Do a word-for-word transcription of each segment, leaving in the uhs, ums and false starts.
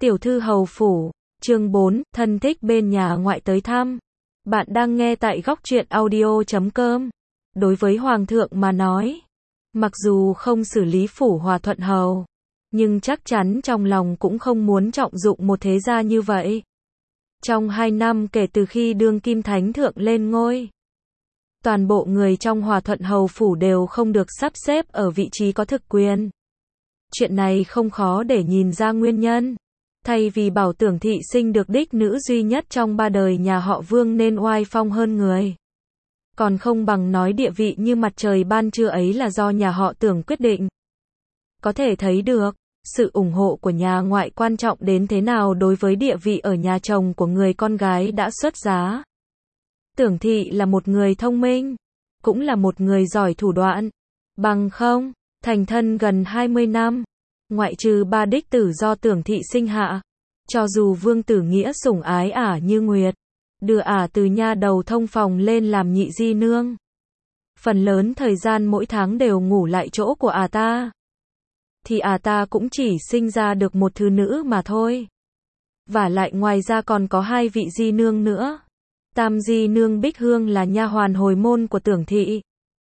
Tiểu thư hầu phủ, chương bốn, thân thích bên nhà ngoại tới thăm. Bạn đang nghe tại góc truyện audio chấm com. Đối với Hoàng thượng mà nói, mặc dù không xử lý phủ Hòa Thuận Hầu, nhưng chắc chắn trong lòng cũng không muốn trọng dụng một thế gia như vậy. Trong hai năm kể từ khi đương kim thánh thượng lên ngôi, toàn bộ người trong Hòa Thuận Hầu phủ đều không được sắp xếp ở vị trí có thực quyền. Chuyện này không khó để nhìn ra nguyên nhân. Thay vì bảo Tưởng thị sinh được đích nữ duy nhất trong ba đời nhà họ Vương nên oai phong hơn người, còn không bằng nói địa vị như mặt trời ban trưa ấy là do nhà họ Tưởng quyết định. Có thể thấy được, sự ủng hộ của nhà ngoại quan trọng đến thế nào đối với địa vị ở nhà chồng của người con gái đã xuất giá. Tưởng thị là một người thông minh, cũng là một người giỏi thủ đoạn. Bằng không, thành thân gần hai mươi năm, ngoại trừ ba đích tử do Tưởng thị sinh hạ, cho dù Vương Tử Nghĩa sủng ái ả như nguyệt, đưa ả từ nha đầu thông phòng lên làm nhị di nương, phần lớn thời gian mỗi tháng đều ngủ lại chỗ của ả ta, thì ả ta cũng chỉ sinh ra được một thứ nữ mà thôi. Vả lại ngoài ra còn có hai vị di nương nữa. Tam di nương Bích Hương là nha hoàn hồi môn của Tưởng thị,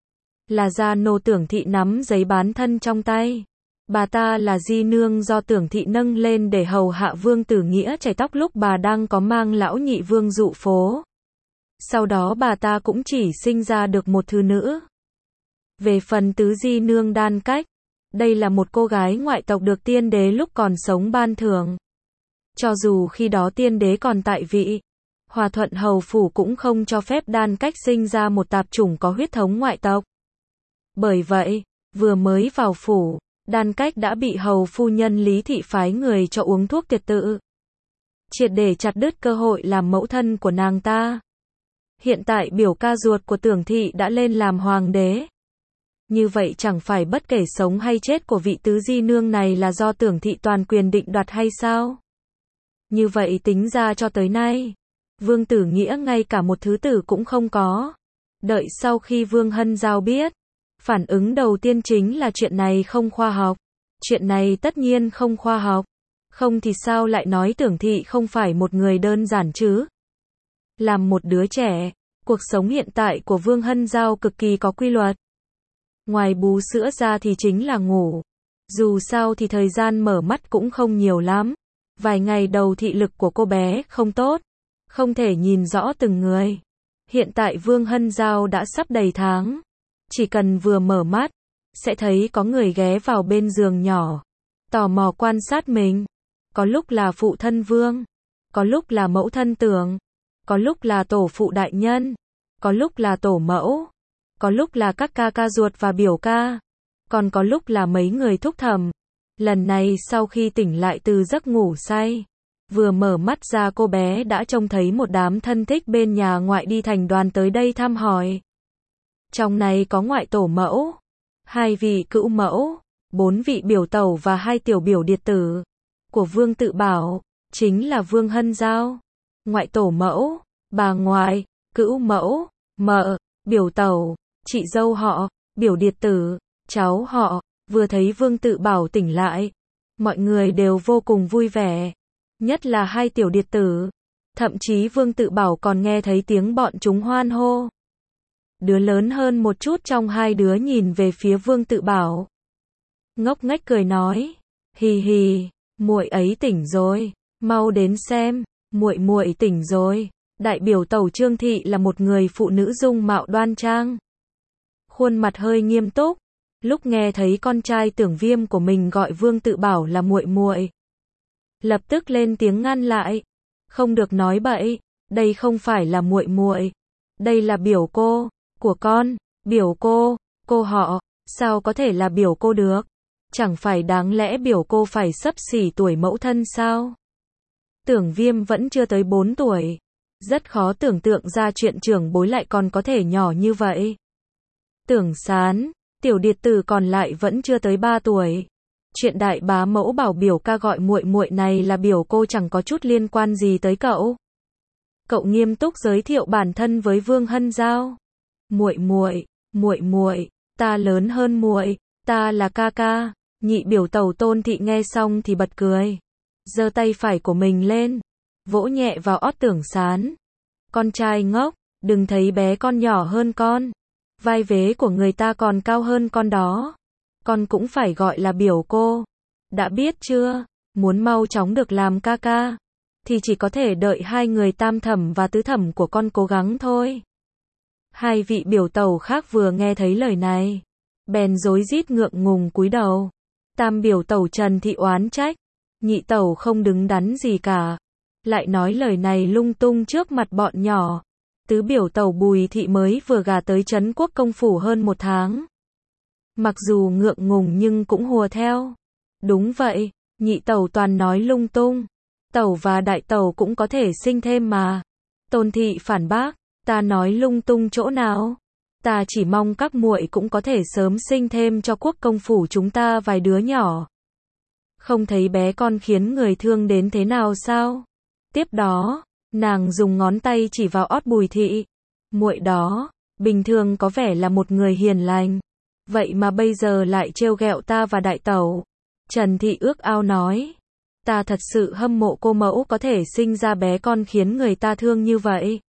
là gia nô Tưởng thị nắm giấy bán thân trong tay. Bà ta là di nương do Tưởng thị nâng lên để hầu hạ Vương Tử Nghĩa chải tóc lúc bà đang có mang lão nhị Vương dụ phố. Sau đó bà ta cũng chỉ sinh ra được một thứ nữ. Về phần tứ di nương Đan Cách, đây là một cô gái ngoại tộc được tiên đế lúc còn sống ban thưởng. Cho dù khi đó tiên đế còn tại vị, Hòa Thuận Hầu phủ cũng không cho phép Đan Cách sinh ra một tạp chủng có huyết thống ngoại tộc. Bởi vậy, vừa mới vào phủ, Đan Cách đã bị hầu phu nhân Lý Thị phái người cho uống thuốc tiệt tự, triệt để chặt đứt cơ hội làm mẫu thân của nàng ta. Hiện tại biểu ca ruột của Tưởng thị đã lên làm hoàng đế. Như vậy chẳng phải bất kể sống hay chết của vị tứ di nương này là do Tưởng thị toàn quyền định đoạt hay sao? Như vậy tính ra cho tới nay, Vương Tử Nghĩa ngay cả một thứ tử cũng không có. Đợi sau khi Vương Hân Giao biết, phản ứng đầu tiên chính là chuyện này không khoa học. Chuyện này tất nhiên không khoa học. Không thì sao lại nói Tưởng thị không phải một người đơn giản chứ? Làm một đứa trẻ, cuộc sống hiện tại của Vương Hân Giao cực kỳ có quy luật. Ngoài bú sữa ra thì chính là ngủ. Dù sao thì thời gian mở mắt cũng không nhiều lắm. Vài ngày đầu thị lực của cô bé không tốt, không thể nhìn rõ từng người. Hiện tại Vương Hân Giao đã sắp đầy tháng. Chỉ cần vừa mở mắt, sẽ thấy có người ghé vào bên giường nhỏ, tò mò quan sát mình. Có lúc là phụ thân Vương, có lúc là mẫu thân Tưởng, có lúc là tổ phụ đại nhân, có lúc là tổ mẫu, có lúc là các ca ca ruột và biểu ca, còn có lúc là mấy người thúc thẩm. Lần này sau khi tỉnh lại từ giấc ngủ say, vừa mở mắt ra cô bé đã trông thấy một đám thân thích bên nhà ngoại đi thành đoàn tới đây thăm hỏi. Trong này có ngoại tổ mẫu, hai vị cữu mẫu, bốn vị biểu tẩu và hai tiểu biểu điệt tử của Vương Tự Bảo, chính là Vương Hân Giao. Ngoại tổ mẫu, bà ngoại, cữu mẫu, mợ, biểu tẩu, chị dâu họ, biểu điệt tử, cháu họ. Vừa thấy Vương Tự Bảo tỉnh lại, mọi người đều vô cùng vui vẻ, nhất là hai tiểu điệt tử. Thậm chí Vương Tự Bảo còn nghe thấy tiếng bọn chúng hoan hô. Đứa lớn hơn một chút trong hai đứa nhìn về phía Vương Tự Bảo, ngốc nghếch cười nói, hì hì, muội ấy tỉnh rồi, mau đến xem, muội muội tỉnh rồi. Đại biểu tẩu Trương thị là một người phụ nữ dung mạo đoan trang, khuôn mặt hơi nghiêm túc. Lúc nghe thấy con trai Tưởng Viêm của mình gọi Vương Tự Bảo là muội muội, lập tức lên tiếng ngăn lại, không được nói bậy, đây không phải là muội muội, đây là biểu cô của con. Biểu cô, cô họ, sao có thể là biểu cô được? Chẳng phải đáng lẽ biểu cô phải xấp xỉ tuổi mẫu thân sao? Tưởng Viêm vẫn chưa tới bốn tuổi, rất khó tưởng tượng ra chuyện trưởng bối lại còn có thể nhỏ như vậy. Tưởng Sán, tiểu điệt tử còn lại vẫn chưa tới ba tuổi. Chuyện đại bá mẫu bảo biểu ca gọi muội muội này là biểu cô chẳng có chút liên quan gì tới cậu. Cậu nghiêm túc giới thiệu bản thân với Vương Hân Giao. Muội muội, muội muội, ta lớn hơn muội, ta là ca ca. Nhị biểu tẩu Tôn thị nghe xong thì bật cười. giơ tay phải của mình lên, vỗ nhẹ vào ót Tưởng Sán. Con trai ngốc, đừng thấy bé con nhỏ hơn con. Vai vế của người ta còn cao hơn con đó. Con cũng phải gọi là biểu cô. Đã biết chưa, muốn mau chóng được làm ca ca, thì chỉ có thể đợi hai người tam thẩm và tứ thẩm của con cố gắng thôi. Hai vị biểu tẩu khác vừa nghe thấy lời này, bèn rối rít ngượng ngùng cúi đầu. Tam biểu tẩu Trần Thị oán trách, nhị tẩu không đứng đắn gì cả, lại nói lời này lung tung trước mặt bọn nhỏ. Tứ biểu tẩu Bùi Thị mới vừa gả tới trấn Quốc công phủ hơn một tháng. Mặc dù ngượng ngùng nhưng cũng hùa theo. Đúng vậy, nhị tẩu toàn nói lung tung. Tẩu và đại tẩu cũng có thể sinh thêm mà. Tôn Thị phản bác, ta nói lung tung chỗ nào? Ta chỉ mong các muội cũng có thể sớm sinh thêm cho quốc công phủ chúng ta vài đứa nhỏ. Không thấy bé con khiến người thương đến thế nào sao? Tiếp đó, nàng dùng ngón tay chỉ vào ót Bùi Thị. Muội đó, bình thường có vẻ là một người hiền lành, vậy mà bây giờ lại trêu ghẹo ta và đại tẩu. Trần Thị ước ao nói, ta thật sự hâm mộ cô mẫu có thể sinh ra bé con khiến người ta thương như vậy.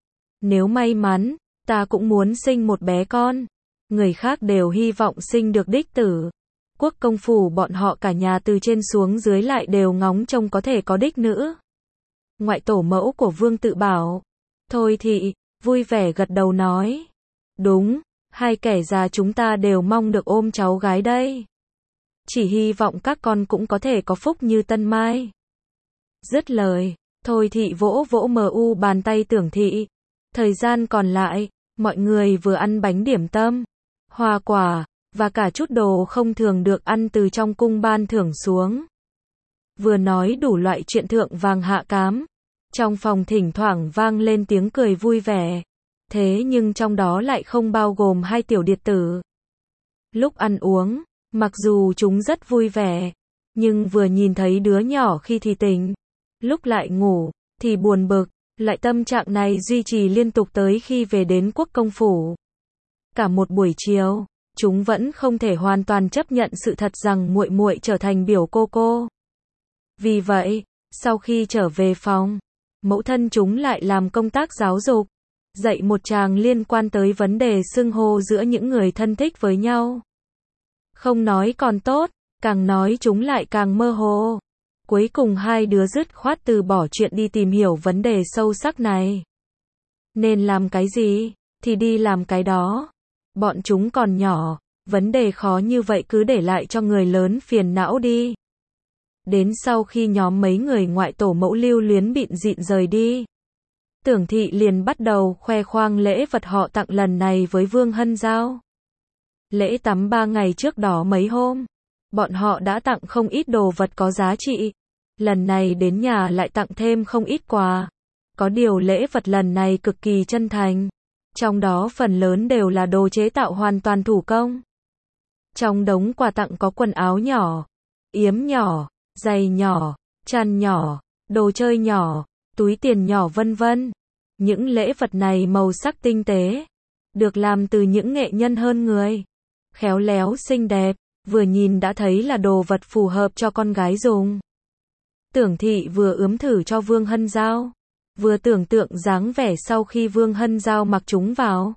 Nếu may mắn, ta cũng muốn sinh một bé con. Người khác đều hy vọng sinh được đích tử. Quốc công phủ bọn họ cả nhà từ trên xuống dưới lại đều ngóng trông có thể có đích nữ. Ngoại tổ mẫu của Vương Tự Bảo, Thôi Thị, vui vẻ gật đầu nói. Đúng, hai kẻ già chúng ta đều mong được ôm cháu gái đây. Chỉ hy vọng các con cũng có thể có phúc như Tân Mai. Dứt lời, Thôi Thị vỗ vỗ mờ u bàn tay Tưởng Thị. Thời gian còn lại, mọi người vừa ăn bánh điểm tâm, hoa quả, và cả chút đồ không thường được ăn từ trong cung ban thưởng xuống. Vừa nói đủ loại chuyện thượng vàng hạ cám. Trong phòng thỉnh thoảng vang lên tiếng cười vui vẻ. Thế nhưng trong đó lại không bao gồm hai tiểu điệt tử. Lúc ăn uống, mặc dù chúng rất vui vẻ, nhưng vừa nhìn thấy đứa nhỏ khi thì tỉnh, lúc lại ngủ, thì buồn bực. Lại tâm trạng này duy trì liên tục tới khi về đến quốc công phủ. Cả một buổi chiều, chúng vẫn không thể hoàn toàn chấp nhận sự thật rằng muội muội trở thành biểu cô cô. Vì vậy, sau khi trở về phòng, mẫu thân chúng lại làm công tác giáo dục, dạy một tràng liên quan tới vấn đề xưng hô giữa những người thân thích với nhau. Không nói còn tốt, càng nói chúng lại càng mơ hồ. Cuối cùng hai đứa dứt khoát từ bỏ chuyện đi tìm hiểu vấn đề sâu sắc này. Nên làm cái gì, thì đi làm cái đó. Bọn chúng còn nhỏ, vấn đề khó như vậy cứ để lại cho người lớn phiền não đi. Đến sau khi nhóm mấy người ngoại tổ mẫu lưu luyến bịn dịn rời đi, Tưởng Thị liền bắt đầu khoe khoang lễ vật họ tặng lần này với Vương Hân Giao. Lễ tắm ba ngày trước đó mấy hôm, bọn họ đã tặng không ít đồ vật có giá trị. Lần này đến nhà lại tặng thêm không ít quà. Có điều lễ vật lần này cực kỳ chân thành. Trong đó phần lớn đều là đồ chế tạo hoàn toàn thủ công. Trong đống quà tặng có quần áo nhỏ, yếm nhỏ, giày nhỏ, chăn nhỏ, đồ chơi nhỏ, túi tiền nhỏ vân vân. Những lễ vật này màu sắc tinh tế, được làm từ những nghệ nhân hơn người. Khéo léo xinh đẹp, vừa nhìn đã thấy là đồ vật phù hợp cho con gái dùng. Tưởng Thị vừa ướm thử cho Vương Hân Giao, vừa tưởng tượng dáng vẻ sau khi Vương Hân Giao mặc chúng vào.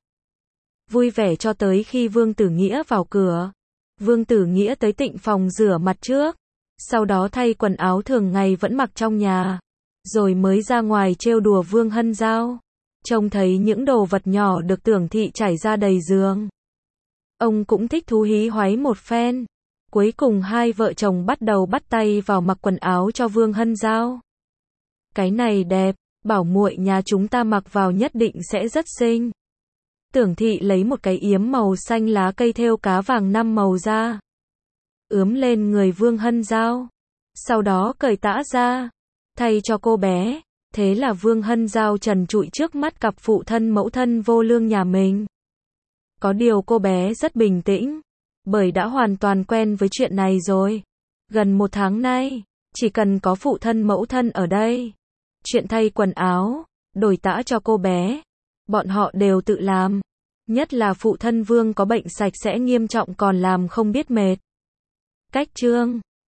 Vui vẻ cho tới khi Vương Tử Nghĩa vào cửa. Vương Tử Nghĩa tới tịnh phòng rửa mặt trước, sau đó thay quần áo thường ngày vẫn mặc trong nhà, rồi mới ra ngoài trêu đùa Vương Hân Giao. Trông thấy những đồ vật nhỏ được Tưởng Thị trải ra đầy giường, ông cũng thích thú hí hoáy một phen. Cuối cùng hai vợ chồng bắt đầu bắt tay vào mặc quần áo cho Vương Hân Giao. Cái này đẹp, bảo muội nhà chúng ta mặc vào nhất định sẽ rất xinh. Tưởng Thị lấy một cái yếm màu xanh lá cây thêu cá vàng năm màu ra, ướm lên người Vương Hân Giao. Sau đó cởi tã ra, thay cho cô bé. Thế là Vương Hân Giao trần trụi trước mắt cặp phụ thân mẫu thân vô lương nhà mình. Có điều cô bé rất bình tĩnh, bởi đã hoàn toàn quen với chuyện này rồi. Gần một tháng nay, chỉ cần có phụ thân mẫu thân ở đây, chuyện thay quần áo, đổi tã cho cô bé, bọn họ đều tự làm. Nhất là phụ thân Vương có bệnh sạch sẽ nghiêm trọng còn làm không biết mệt. Cách chương